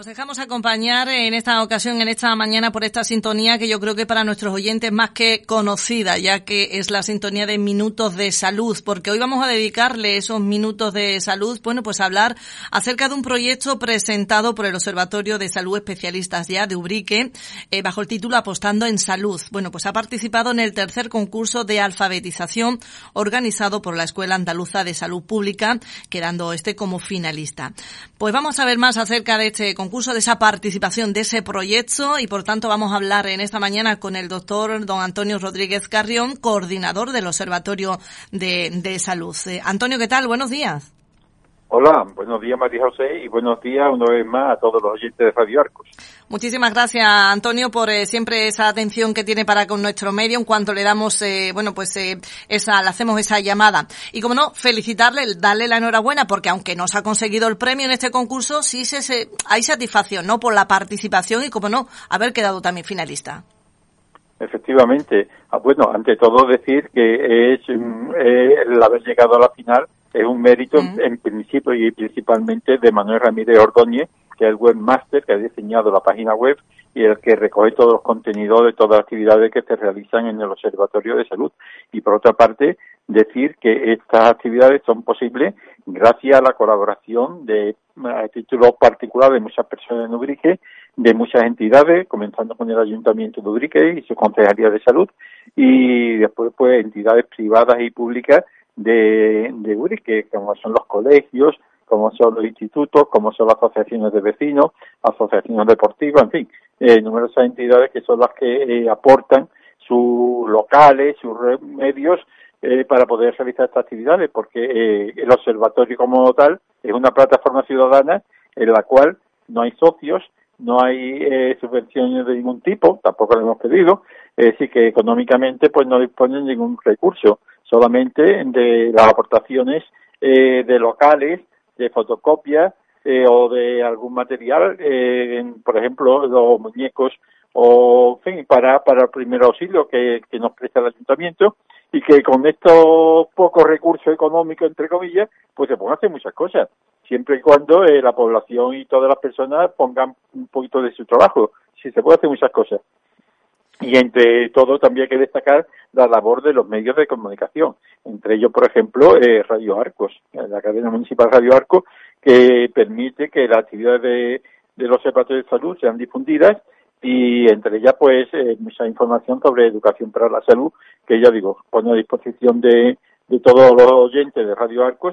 dejamos acompañar en esta ocasión, en esta mañana, por esta sintonía que yo creo que para nuestros oyentes más que conocida, ya que es la sintonía de Minutos de Salud, porque hoy vamos a dedicarle esos minutos de salud, bueno, pues a hablar acerca de un proyecto presentado por el Observatorio de Salud Especialistas ya de Ubrique, bajo el título Apostando en Salud. Bueno, pues ha participado en el tercer concurso de alfabetización organizado por la Escuela Andaluza de Salud Pública, quedando como finalista. Pues vamos a ver más acerca de este concurso, de esa participación, de ese proyecto, y por tanto vamos a hablar en esta mañana con el doctor don Antonio Rodríguez Carrión, coordinador del Observatorio de Salud. Antonio, ¿qué tal? Buenos días. Hola, buenos días María José y buenos días una vez más a todos los oyentes de Radio Arcos. Muchísimas gracias, Antonio, por siempre esa atención que tiene para con nuestro medio en cuanto le damos, le hacemos esa llamada. Y como no, felicitarle, darle la enhorabuena, porque aunque no se ha conseguido el premio en este concurso, sí hay satisfacción, ¿no?, por la participación y, como no, haber quedado también finalista. Efectivamente. Bueno, ante todo decir que es el haber llegado a la final es un mérito en principio y principalmente de Manuel Ramírez Ordóñez, que es el webmaster que ha diseñado la página web y el que recoge todos los contenidos de todas las actividades que se realizan en el Observatorio de Salud. Y por otra parte, decir que estas actividades son posibles gracias a la colaboración a título particular de muchas personas en Ubrique, de muchas entidades, comenzando con el Ayuntamiento de Ubrique y su Concejalía de Salud, y después pues entidades privadas y públicas de Ubrique, como son los colegios, como son los institutos, como son las asociaciones de vecinos, asociaciones deportivas, en fin, numerosas entidades que son las que aportan sus locales, sus medios para poder realizar estas actividades, porque el observatorio como tal es una plataforma ciudadana en la cual no hay socios, no hay subvenciones de ningún tipo, tampoco lo hemos pedido, es decir, que económicamente pues no disponen de ningún recurso, solamente de las aportaciones de locales, de fotocopias o de algún material, por ejemplo, los muñecos o, en fin, para el primer auxilio que nos presta el ayuntamiento, y que con estos pocos recursos económicos, entre comillas, pues se pueden hacer muchas cosas, siempre y cuando la población y todas las personas pongan un poquito de su trabajo. Sí, se puede hacer muchas cosas. Y entre todo también hay que destacar la labor de los medios de comunicación, entre ellos, por ejemplo, Radio Arcos, la cadena municipal Radio Arcos, que permite que las actividades del Observatorio de Salud sean difundidas, y entre ellas pues mucha información sobre educación para la salud, que ya digo, pone a disposición de todos los oyentes de Radio Arcos,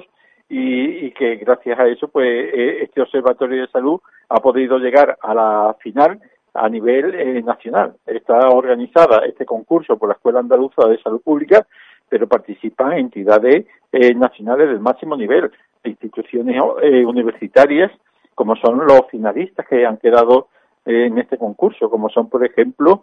y que gracias a eso pues este Observatorio de Salud ha podido llegar a la final a nivel nacional. Está organizada este concurso por la Escuela Andaluza de Salud Pública, pero participan entidades nacionales del máximo nivel, instituciones universitarias, como son los finalistas que han quedado en este concurso, como son, por ejemplo,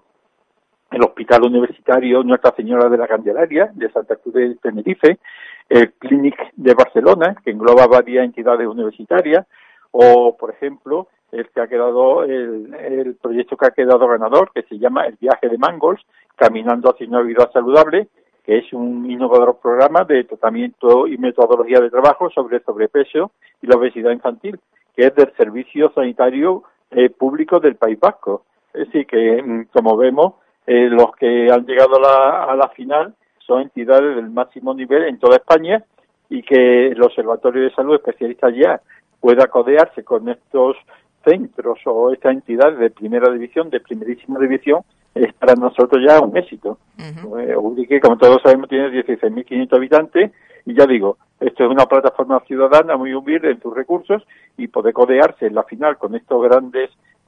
el Hospital Universitario Nuestra Señora de la Candelaria de Santa Cruz de Tenerife, el Clínic de Barcelona, que engloba varias entidades universitarias, o, por ejemplo, el proyecto que ha quedado ganador, que se llama El Viaje de Mangos, Caminando hacia una vida saludable, que es un innovador programa de tratamiento y metodología de trabajo sobre el sobrepeso y la obesidad infantil, que es del Servicio Sanitario Público del País Vasco. Es decir, que, como vemos, los que han llegado a la final son entidades del máximo nivel en toda España, y que el Observatorio de Salud Especialistas ya pueda codearse con estos centros o estas entidades de primera división, de primerísima división, es para nosotros ya un éxito. Ubrique, como todos sabemos, tiene 16.500 habitantes, y ya digo, esto es una plataforma ciudadana muy humilde en sus recursos, y poder codearse en la final con estos grandes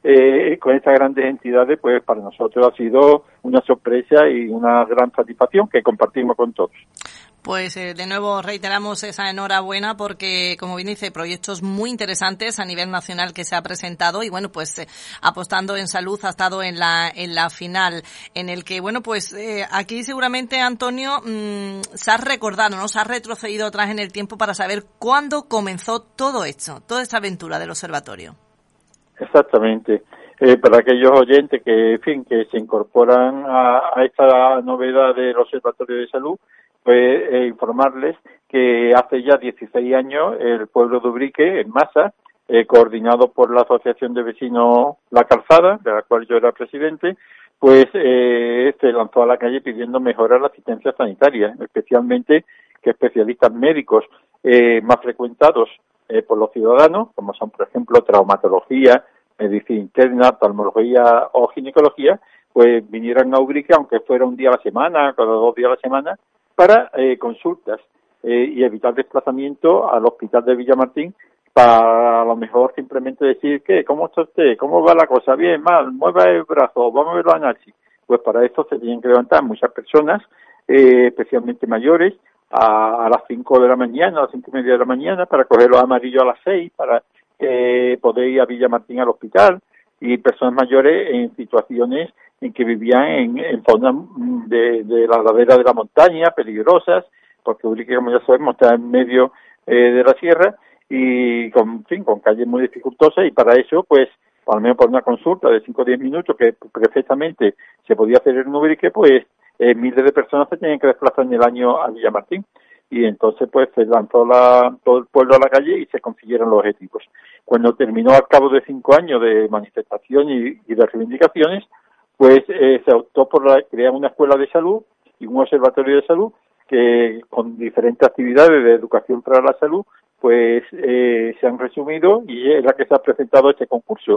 con estas grandes entidades, pues para nosotros ha sido una sorpresa y una gran satisfacción que compartimos con todos. Pues de nuevo reiteramos esa enhorabuena, porque, como bien dice, proyectos muy interesantes a nivel nacional que se ha presentado, y bueno, pues Apostando en Salud ha estado en la final, en el que, bueno, pues aquí seguramente, Antonio, se ha recordado, ¿no? Se ha retrocedido atrás en el tiempo para saber cuándo comenzó todo esto, toda esta aventura del observatorio. Exactamente. Para aquellos oyentes que, en fin, que se incorporan a esta novedad del Observatorio de Salud, pues informarles que hace ya 16 años el pueblo de Ubrique, en masa, coordinado por la Asociación de Vecinos La Calzada, de la cual yo era presidente, pues se lanzó a la calle pidiendo mejorar la asistencia sanitaria, especialmente que especialistas médicos más frecuentados por los ciudadanos, como son, por ejemplo, traumatología, medicina interna, oftalmología o ginecología, pues vinieran a Ubrique, aunque fuera un día a la semana, cada 2 días a la semana, para consultas y evitar desplazamiento al hospital de Villamartín, para a lo mejor simplemente decir que ¿cómo está usted? ¿Cómo va la cosa? Bien, mal, mueva el brazo, vamos a verlo a Nachi. Pues para eso se tienen que levantar muchas personas, especialmente mayores, a las 5 de la mañana, a las 5:30 de la mañana, para coger los amarillos a las 6, para poder ir a Villamartín al hospital, y personas mayores en situaciones en que vivían en zonas de la ladera de la montaña, peligrosas, porque Ubrique, como ya sabemos, está en medio de la sierra, y con calles muy dificultosas, y para eso, pues, al menos por una consulta de 5 o 10 minutos, que perfectamente se podía hacer en Ubrique, pues, miles de personas se tenían que desplazar en el año a Villamartín, y entonces, pues, se lanzó todo el pueblo a la calle y se consiguieron los objetivos. Cuando terminó al cabo de 5 años de manifestación y de reivindicaciones, pues, se optó por crear una escuela de salud y un observatorio de salud, que con diferentes actividades de educación para la salud, pues se han resumido, y es la que se ha presentado este concurso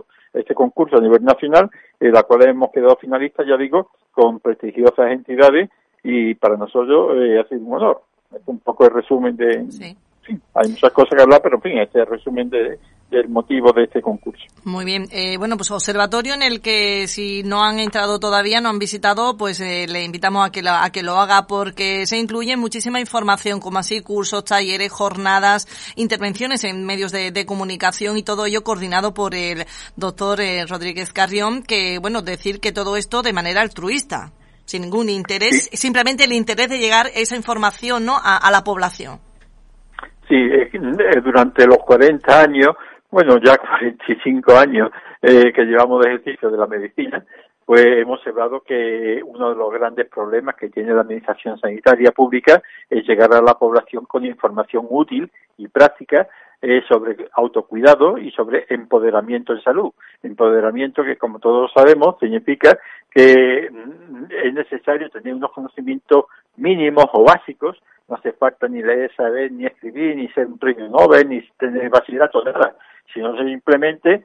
a nivel nacional, en la cual hemos quedado finalistas, ya digo, con prestigiosas entidades, y para nosotros ha sido un honor. Es un poco el resumen de... Sí. Sí, hay muchas cosas que hablar, pero en fin, este es el resumen del motivo de este concurso. Muy bien. Bueno, pues observatorio en el que si no han entrado todavía, no han visitado, pues le invitamos a que lo haga, porque se incluye muchísima información, como así cursos, talleres, jornadas, intervenciones en medios de comunicación, y todo ello coordinado por el doctor Rodríguez Carrión, que, bueno, decir que todo esto de manera altruista, sin ningún interés, Sí. Simplemente el interés de llegar esa información, ¿no?, a la población. Sí, durante los 40 años, bueno, ya 45 años que llevamos de ejercicio de la medicina, pues hemos observado que uno de los grandes problemas que tiene la Administración Sanitaria Pública es llegar a la población con información útil y práctica sobre autocuidado y sobre empoderamiento en salud. Empoderamiento que, como todos sabemos, significa que es necesario tener unos conocimientos mínimos o básicos. No hace falta ni leer, saber, ni escribir, ni ser un premio Nobel, ni tener bachillerato, nada, sino simplemente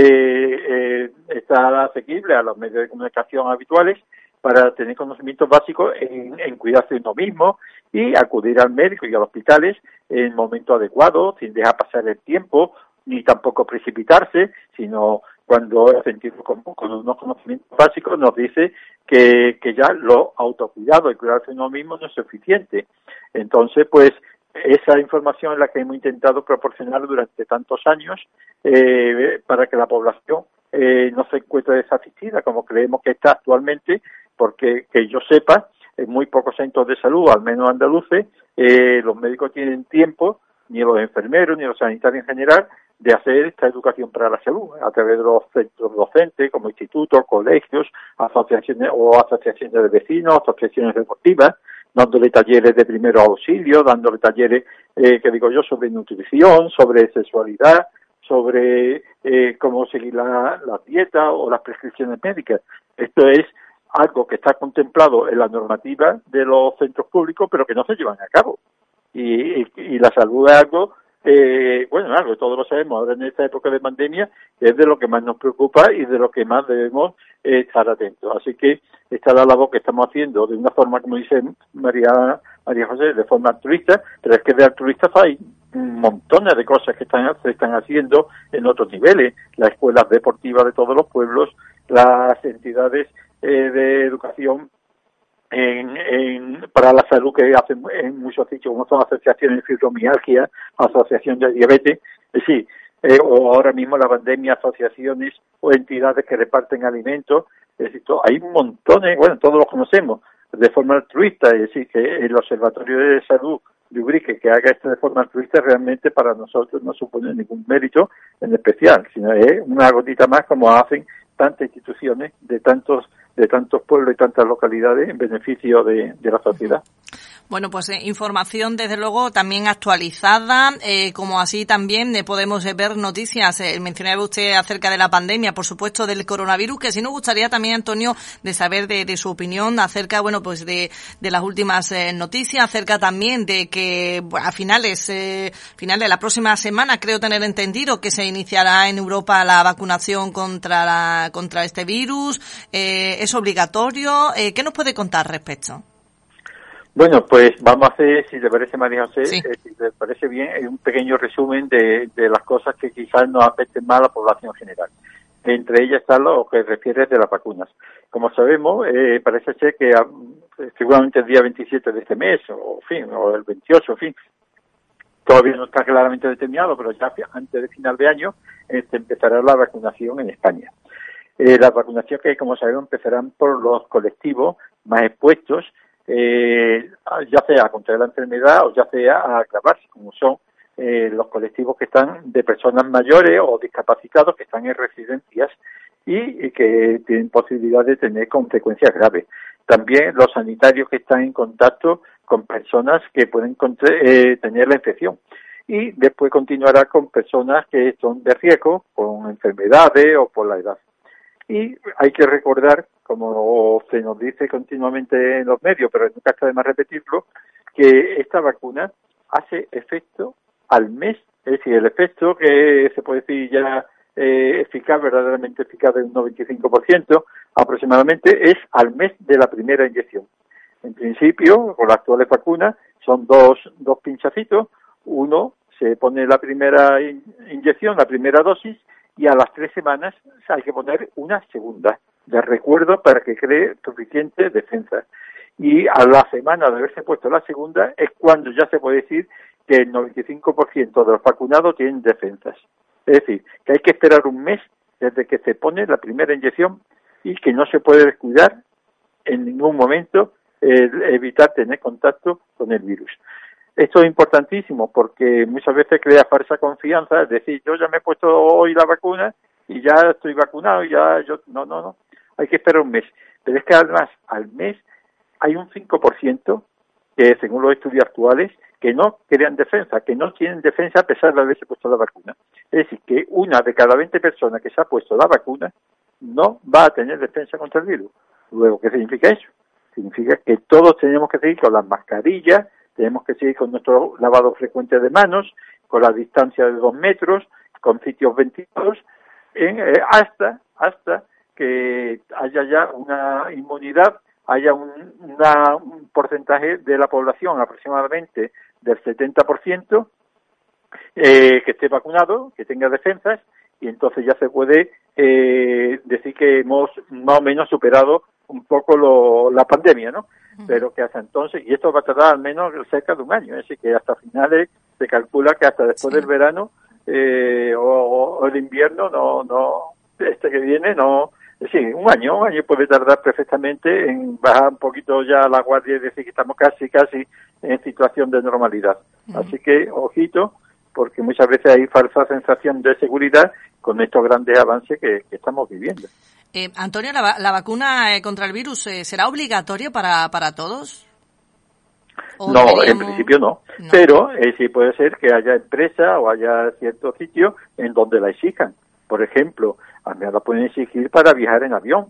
estar asequible a los medios de comunicación habituales para tener conocimientos básicos en cuidarse de uno mismo y acudir al médico y a los hospitales en el momento adecuado, sin dejar pasar el tiempo, ni tampoco precipitarse, sino cuando el sentido con unos conocimientos básicos nos dice que ya lo autocuidado y cuidarse de uno mismo no es suficiente. Entonces, pues, esa información es la que hemos intentado proporcionar durante tantos años para que la población no se encuentre desasistida, como creemos que está actualmente, porque que yo sepa, en muy pocos centros de salud, al menos andaluces, los médicos tienen tiempo, ni los enfermeros, ni los sanitarios en general, de hacer esta educación para la salud, a través de los centros docentes, como institutos, colegios, asociaciones de vecinos, asociaciones deportivas, dándole talleres de primeros auxilios, dándole talleres, sobre nutrición, sobre sexualidad, sobre cómo seguir la dieta o las prescripciones médicas. Esto es algo que está contemplado en la normativa de los centros públicos, pero que no se llevan a cabo. Y la salud es algo, algo todos lo sabemos ahora en esta época de pandemia, es de lo que más nos preocupa y de lo que más debemos estar atentos. Así que esta es la labor que estamos haciendo de una forma, como dice María José, de forma altruista, pero es que de altruistas hay montones de cosas que se están haciendo en otros niveles, las escuelas deportivas de todos los pueblos, las entidades de educación para la salud que hacen en muchos sitios, como son asociaciones de fibromialgia, asociación de diabetes, o ahora mismo la pandemia, asociaciones o entidades que reparten alimentos, es decir, hay montones, todos los conocemos de forma altruista, es decir, que el Observatorio de Salud de Ubrique que haga esto de forma altruista realmente para nosotros no supone ningún mérito en especial, sino es una gotita más como hacen tantas instituciones de de tantos pueblos y tantas localidades en beneficio de la sociedad. Bueno, pues información desde luego también actualizada, como así también podemos ver noticias. Mencionaba usted acerca de la pandemia, por supuesto, del coronavirus, que sí nos gustaría también, Antonio, de saber de su opinión acerca, bueno, pues de las últimas noticias, acerca también de que a finales de la próxima semana, creo tener entendido que se iniciará en Europa la vacunación contra este virus. ¿Es obligatorio? ¿Qué nos puede contar al respecto? Bueno, pues vamos a hacer, si le parece, María José, sí. Si le parece bien, un pequeño resumen de las cosas que quizás nos afecten más a la población general. Entre ellas está lo que refiere de las vacunas. Como sabemos, parece ser que seguramente el día 27 de este mes, o el 28, todavía no está claramente determinado, pero ya antes de final de año empezará la vacunación en España. La vacunación que, como sabemos, empezarán por los colectivos más expuestos, ya sea a contraer la enfermedad o ya sea a agravarse, como son los colectivos que están de personas mayores o discapacitados que están en residencias y que tienen posibilidad de tener consecuencias graves. También los sanitarios que están en contacto con personas que pueden tener la infección. Y después continuará con personas que son de riesgo, con enfermedades o por la edad. Y hay que recordar, como se nos dice continuamente en los medios, pero nunca está de más repetirlo, que esta vacuna hace efecto al mes, es decir, el efecto que se puede decir ya eficaz, verdaderamente eficaz de un 95% aproximadamente, es al mes de la primera inyección. En principio, con las actuales vacunas, son dos pinchacitos, uno se pone la primera inyección, la primera dosis, y a las 3 semanas hay que poner una segunda, de recuerdo, para que cree suficiente defensa. Y a la semana de haberse puesto la segunda es cuando ya se puede decir que el 95% de los vacunados tienen defensas. Es decir, que hay que esperar un mes desde que se pone la primera inyección y que no se puede descuidar en ningún momento evitar tener contacto con el virus. Esto es importantísimo porque muchas veces crea falsa confianza, es decir, yo ya me he puesto hoy la vacuna y ya estoy vacunado, no, hay que esperar un mes. Pero es que además al mes hay un 5% que, según los estudios actuales, que no crean defensa, que no tienen defensa a pesar de haberse puesto la vacuna. Es decir, que una de cada 20 personas que se ha puesto la vacuna no va a tener defensa contra el virus. Luego, ¿qué significa eso? Significa que todos tenemos que seguir con las mascarillas, tenemos que seguir con nuestro lavado frecuente de manos, con la distancia de 2 metros, con sitios ventilados, hasta que haya ya una inmunidad, haya un porcentaje de la población aproximadamente del 70% que esté vacunado, que tenga defensas, y entonces ya se puede decir que hemos más o menos superado un poco la pandemia, ¿no? Pero que hasta entonces, y esto va a tardar al menos cerca de un año, es decir, que hasta finales se calcula que hasta después del verano o el invierno, este que viene, es decir, un año puede tardar perfectamente en bajar un poquito ya la guardia y decir que estamos casi en situación de normalidad. Así que, ojito, porque muchas veces hay falsa sensación de seguridad con estos grandes avances que estamos viviendo. Antonio, ¿la vacuna contra el virus será obligatoria para todos? No, en principio no. Pero sí puede ser que haya empresas o haya ciertos sitios en donde la exijan. Por ejemplo, a mí la pueden exigir para viajar en avión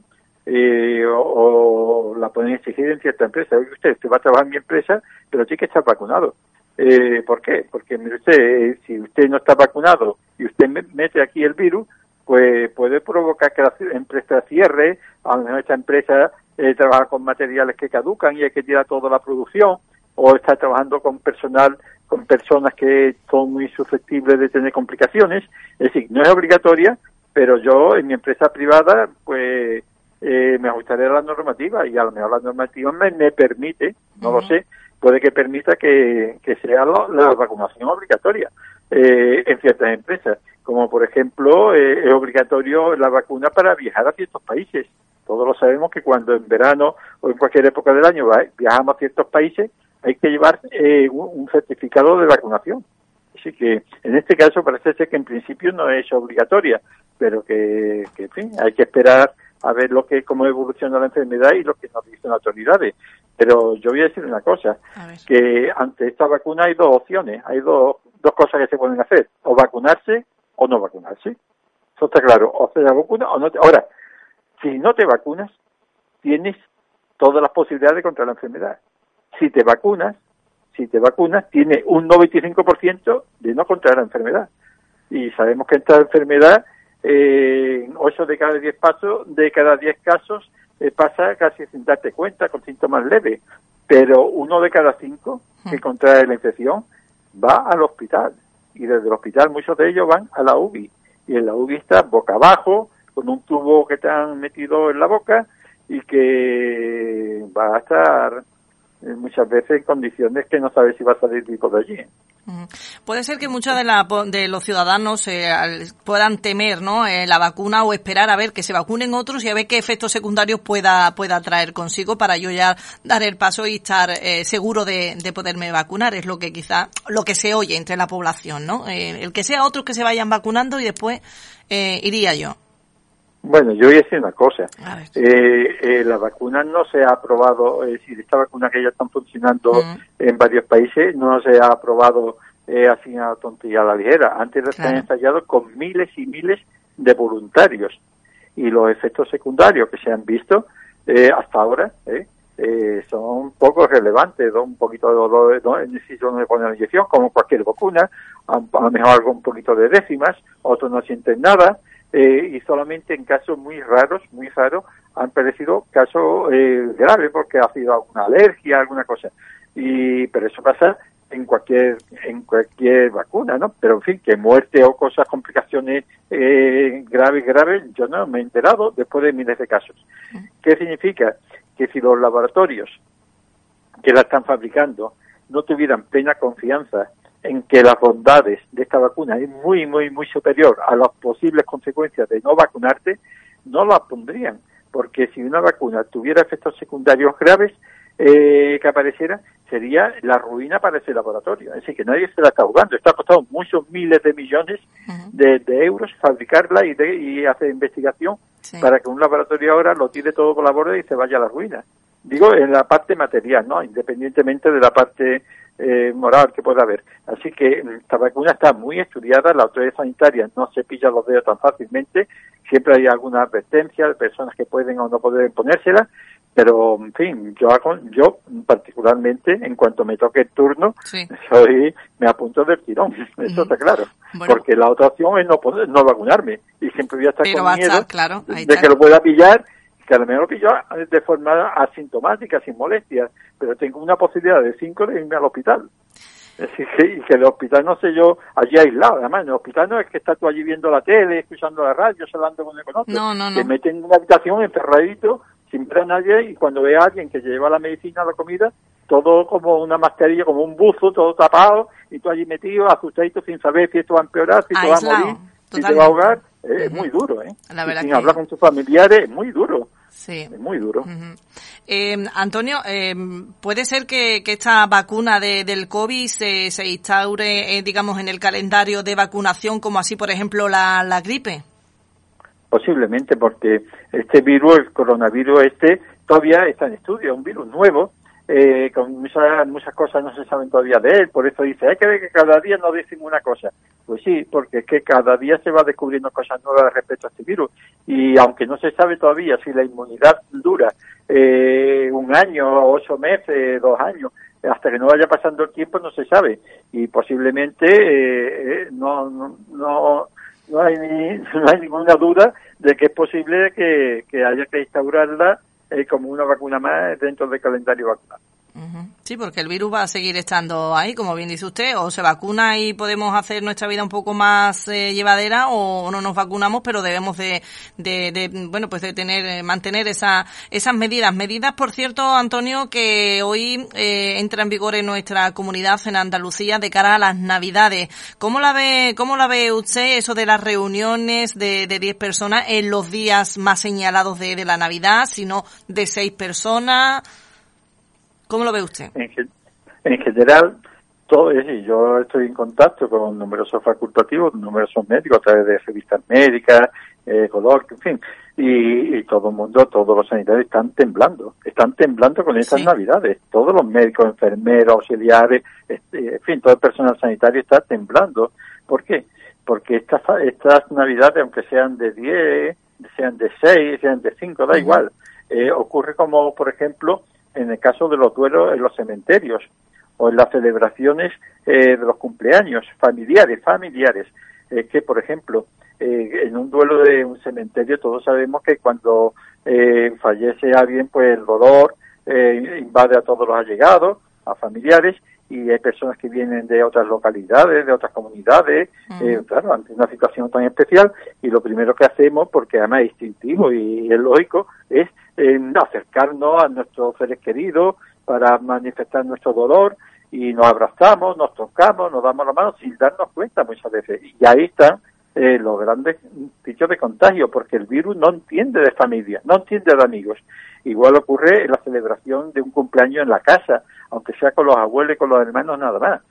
o la pueden exigir en cierta empresa. Oye, usted va a trabajar en mi empresa, pero tiene que estar vacunado. ¿Por qué? Porque mire usted, si usted no está vacunado y usted mete aquí el virus, pues puede provocar que la empresa cierre. A lo mejor esta empresa trabaja con materiales que caducan y hay que tirar toda la producción, o está trabajando con personas que son muy susceptibles de tener complicaciones. Es decir, no es obligatoria, pero yo en mi empresa privada pues me ajustaré a la normativa, y a lo mejor la normativa me permite, no lo sé, puede que permita que sea la vacunación obligatoria en ciertas empresas, como por ejemplo es obligatorio la vacuna para viajar a ciertos países. Todos lo sabemos que cuando en verano o en cualquier época del año viajamos a ciertos países, hay que llevar un certificado de vacunación. Así que en este caso parece ser que en principio no es obligatoria, pero que en fin, hay que esperar a ver cómo evoluciona la enfermedad y lo que nos dicen las autoridades. Pero yo voy a decir una cosa, que ante esta vacuna hay dos opciones, hay dos cosas que se pueden hacer, o vacunarse o no vacunarse. Eso está claro, o se la vacuna o no. Ahora, si no te vacunas, tienes todas las posibilidades contra la enfermedad. Si te vacunas, tienes un 95% de no contraer la enfermedad. Y sabemos que esta enfermedad, 8 de cada 10 casos, pasa casi sin darte cuenta, con síntomas leves. Pero 1 de cada 5 que contrae la infección va al hospital. Y desde el hospital muchos de ellos van a la UBI. Y en la UBI está boca abajo, con un tubo que te han metido en la boca y que va a estar muchas veces en condiciones que no sabes si va a salir vivo de allí. Puede ser que muchos de los ciudadanos puedan temer, ¿no?, la vacuna, o esperar a ver que se vacunen otros y a ver qué efectos secundarios pueda traer consigo para yo ya dar el paso y estar seguro de poderme vacunar. Es lo que se oye entre la población, ¿no? El que sea otros que se vayan vacunando y después iría yo. Bueno, yo voy a decir una cosa. La vacuna no se ha aprobado, es decir, esta vacuna que ya están funcionando en varios países no se ha aprobado así a tontería a la ligera. Antes de estar ensayado con miles y miles de voluntarios. Y los efectos secundarios que se han visto hasta ahora son poco relevantes. Un poquito de dolor, ¿no? Necesito no poner la inyección, como cualquier vacuna, a lo mejor algo un poquito de décimas, otros no sienten nada. Y solamente en casos muy raros, han aparecido casos graves porque ha sido alguna alergia, alguna cosa. Pero eso pasa en cualquier vacuna, ¿no? Pero en fin, que muerte o cosas, complicaciones graves, yo no me he enterado después de miles de casos. ¿Qué significa? Que si los laboratorios que la están fabricando no tuvieran plena confianza en que las bondades de esta vacuna es muy, muy, muy superior a las posibles consecuencias de no vacunarte, no la pondrían. Porque si una vacuna tuviera efectos secundarios graves que aparecieran, sería la ruina para ese laboratorio. Es decir, que nadie se la está jugando. Esto ha costado muchos miles de millones de euros fabricarla y hacer investigación para que un laboratorio ahora lo tire todo por la borda y se vaya a la ruina. Digo, en la parte material, ¿no? Independientemente de la parte moral que pueda haber. Así que esta vacuna está muy estudiada, la autoridad sanitaria no se pilla los dedos tan fácilmente, siempre hay alguna advertencia de personas que pueden o no pueden ponérsela, pero en fin, yo particularmente, en cuanto me toque el turno, me apunto del tirón, eso está claro, porque la otra opción es no vacunarme, y siempre voy a estar con miedo de que lo pueda pillar, que a lo mejor lo pillo de forma asintomática, sin molestias, pero tengo una posibilidad de 5 de irme al hospital. Es decir, que el hospital, no sé yo, allí aislado, además, en el hospital no es que estás tú allí viendo la tele, escuchando la radio, hablando con el otro. No. Te meten en una habitación encerradito, sin ver a nadie, y cuando ve a alguien que lleva la medicina, la comida, todo como una mascarilla, como un buzo, todo tapado, y tú allí metido, asustadito, sin saber si esto va a empeorar, si te va a morir, si te va a ahogar. Es muy duro, La verdad sin hablar con tus familiares, es muy duro. Sí. Es muy duro. Antonio, ¿puede ser que esta vacuna del COVID se instaure, digamos, en el calendario de vacunación, como así, por ejemplo, la gripe? Posiblemente, porque este virus, el coronavirus todavía está en estudio, es un virus nuevo, con muchas cosas no se saben todavía de él, por eso dice, hay que ver que cada día nos dicen una cosa. Pues sí, porque es que cada día se va descubriendo cosas nuevas respecto a este virus, y aunque no se sabe todavía si la inmunidad dura 1 año, 8 meses, 2 años, hasta que no vaya pasando el tiempo no se sabe, y posiblemente no hay ninguna duda de que es posible que haya que instaurarla como una vacuna más dentro del calendario vacunal. Sí, porque el virus va a seguir estando ahí, como bien dice usted, o se vacuna y podemos hacer nuestra vida un poco más llevadera, o no nos vacunamos, pero debemos de mantener esas medidas, por cierto, Antonio, que hoy entra en vigor en nuestra comunidad, en Andalucía, de cara a las Navidades. ¿Cómo la ve usted eso de las reuniones de 10 personas en los días más señalados de la Navidad, sino de 6 personas? ¿Cómo lo ve usted? En general, todo es, y yo estoy en contacto con numerosos facultativos, numerosos médicos a través de revistas médicas, color, en fin, y todo el mundo, todos los sanitarios están temblando con estas Navidades. Todos los médicos, enfermeros, auxiliares, en fin, todo el personal sanitario está temblando. ¿Por qué? Porque estas Navidades, aunque sean de 10, sean de 6, sean de 5, da igual. Ocurre como, por ejemplo, en el caso de los duelos en los cementerios o en las celebraciones de los cumpleaños familiares, que, por ejemplo, en un duelo de un cementerio todos sabemos que cuando fallece alguien, pues el dolor invade a todos los allegados, a familiares, y hay personas que vienen de otras localidades, de otras comunidades, claro, ante una situación tan especial, y lo primero que hacemos, porque además es instintivo y es lógico, es acercarnos a nuestros seres queridos para manifestar nuestro dolor, y nos abrazamos, nos tocamos, nos damos la mano sin darnos cuenta muchas veces, y ahí están los grandes sitios de contagio, porque el virus no entiende de familia, no entiende de amigos. Igual ocurre en la celebración de un cumpleaños en la casa, aunque sea con los abuelos y con los hermanos nada más.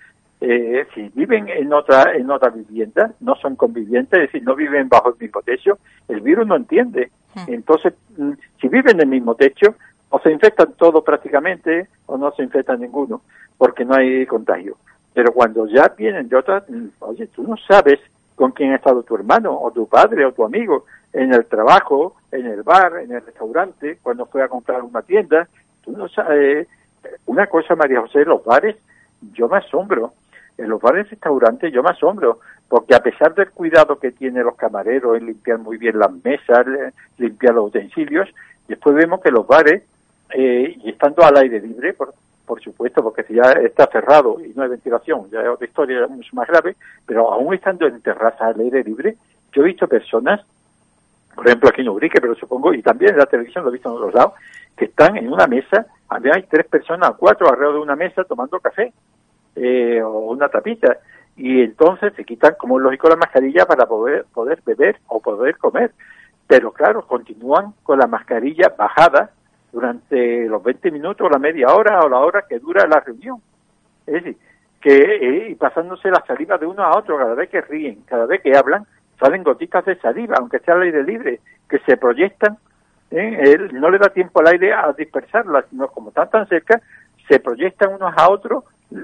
Si viven en otra vivienda, no son convivientes, es decir, no viven bajo el mismo techo, el virus no entiende. Entonces, si viven en el mismo techo, o se infectan todos prácticamente, o no se infectan ninguno, porque no hay contagio. Pero cuando ya vienen de otras, oye, tú no sabes con quién ha estado tu hermano, o tu padre, o tu amigo, en el trabajo, en el bar, en el restaurante, cuando fue a comprar una tienda. Tú no sabes. Una cosa, María José, los bares, yo me asombro. En los bares y restaurantes yo me asombro, porque a pesar del cuidado que tienen los camareros en limpiar muy bien las mesas, limpiar los utensilios, después vemos que los bares, y estando al aire libre, por supuesto, porque si ya está cerrado y no hay ventilación, ya es otra historia mucho más grave, pero aún estando en terrazas al aire libre, yo he visto personas, por ejemplo aquí en Ubrique, pero supongo, y también en la televisión lo he visto en otros lados, que están en una mesa, hay 3 personas, 4 alrededor de una mesa tomando café, o una tapita, y entonces se quitan, como es lógico, la mascarilla para poder beber o poder comer, pero claro, continúan con la mascarilla bajada durante los 20 minutos, la media hora o la hora que dura la reunión. Es decir, y pasándose la saliva de uno a otro, cada vez que ríen, cada vez que hablan, salen gotitas de saliva, aunque sea al aire libre, que se proyectan. Él no le da tiempo al aire a dispersarlas, sino como están tan cerca, se proyectan unos a otros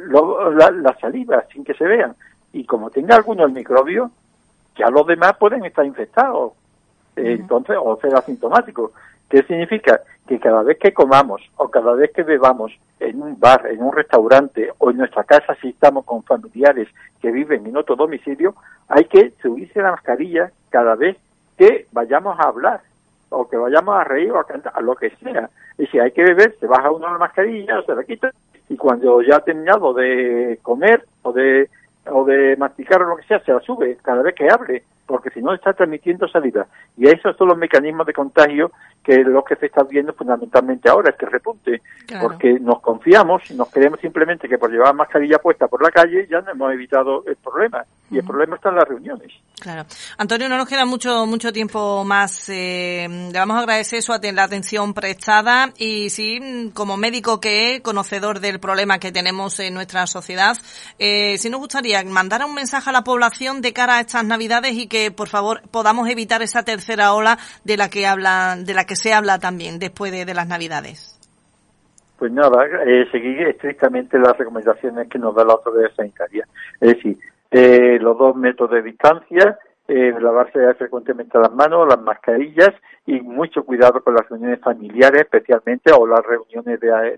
la saliva sin que se vean. Y como tenga alguno el microbio, ya los demás pueden estar infectados. Entonces, o ser asintomáticos. ¿Qué significa? Que cada vez que comamos o cada vez que bebamos en un bar, en un restaurante o en nuestra casa, si estamos con familiares que viven en otro domicilio, hay que subirse la mascarilla cada vez que vayamos a hablar o que vayamos a reír o a cantar, a lo que sea. Y si hay que beber, se baja uno la mascarilla, se la quita, y cuando ya ha terminado de comer o de masticar o lo que sea, se la sube cada vez que hable, porque si no está transmitiendo saliva. Y esos son los mecanismos de contagio que es lo que se está viendo fundamentalmente ahora, este repunte, claro. Porque nos confiamos, nos creemos simplemente que por llevar mascarilla puesta por la calle ya no hemos evitado el problema, y el problema está en las reuniones. Claro. Antonio, no nos queda mucho tiempo más. Le vamos a agradecer la atención prestada, y sí, como médico que es, conocedor del problema que tenemos en nuestra sociedad, sí nos gustaría mandar un mensaje a la población de cara a estas Navidades y que, por favor, podamos evitar esa tercera ola de la que se habla también después de las Navidades. Pues nada, seguir estrictamente las recomendaciones que nos da la autoridad sanitaria. Es decir, los 2 metros de distancia, lavarse frecuentemente las manos, las mascarillas, y mucho cuidado con las reuniones familiares especialmente, o las reuniones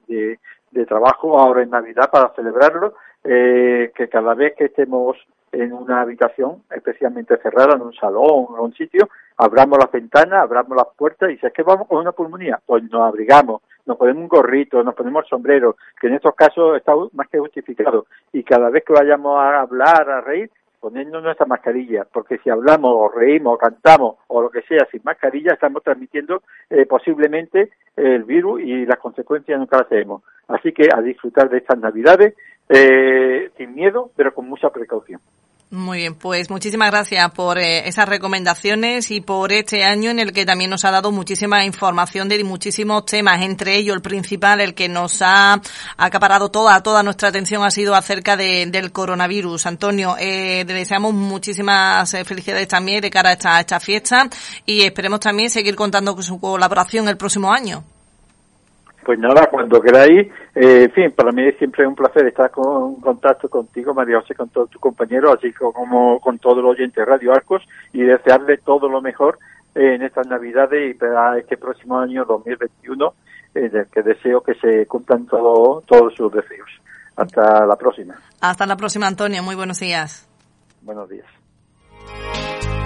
de trabajo ahora en Navidad para celebrarlo, que cada vez que estemos en una habitación especialmente cerrada, en un salón o un sitio, abramos las ventanas, abramos las puertas, y si es que vamos con una pulmonía, pues nos abrigamos, nos ponemos un gorrito, nos ponemos el sombrero, que en estos casos está más que justificado, y cada vez que vayamos a hablar, a reír, ponernos nuestra mascarilla, porque si hablamos o reímos o cantamos o lo que sea sin mascarilla, estamos transmitiendo posiblemente el virus, y las consecuencias nunca las sabemos. Así que a disfrutar de estas Navidades sin miedo, pero con mucha precaución. Muy bien, pues muchísimas gracias por esas recomendaciones y por este año en el que también nos ha dado muchísima información de muchísimos temas, entre ellos el principal, el que nos ha acaparado toda nuestra atención, ha sido acerca del coronavirus. Antonio, le deseamos muchísimas felicidades también de cara a esta fiesta y esperemos también seguir contando con su colaboración el próximo año. Pues nada, cuando queráis, en fin, para mí es siempre un placer estar en contacto contigo, María José, con todos tus compañeros, así como con todos los oyentes de Radio Arcos, y desearles todo lo mejor en estas Navidades y para este próximo año 2021, del que deseo que se cumplan todos sus deseos. Hasta la próxima. Hasta la próxima, Antonio. Muy buenos días. Buenos días.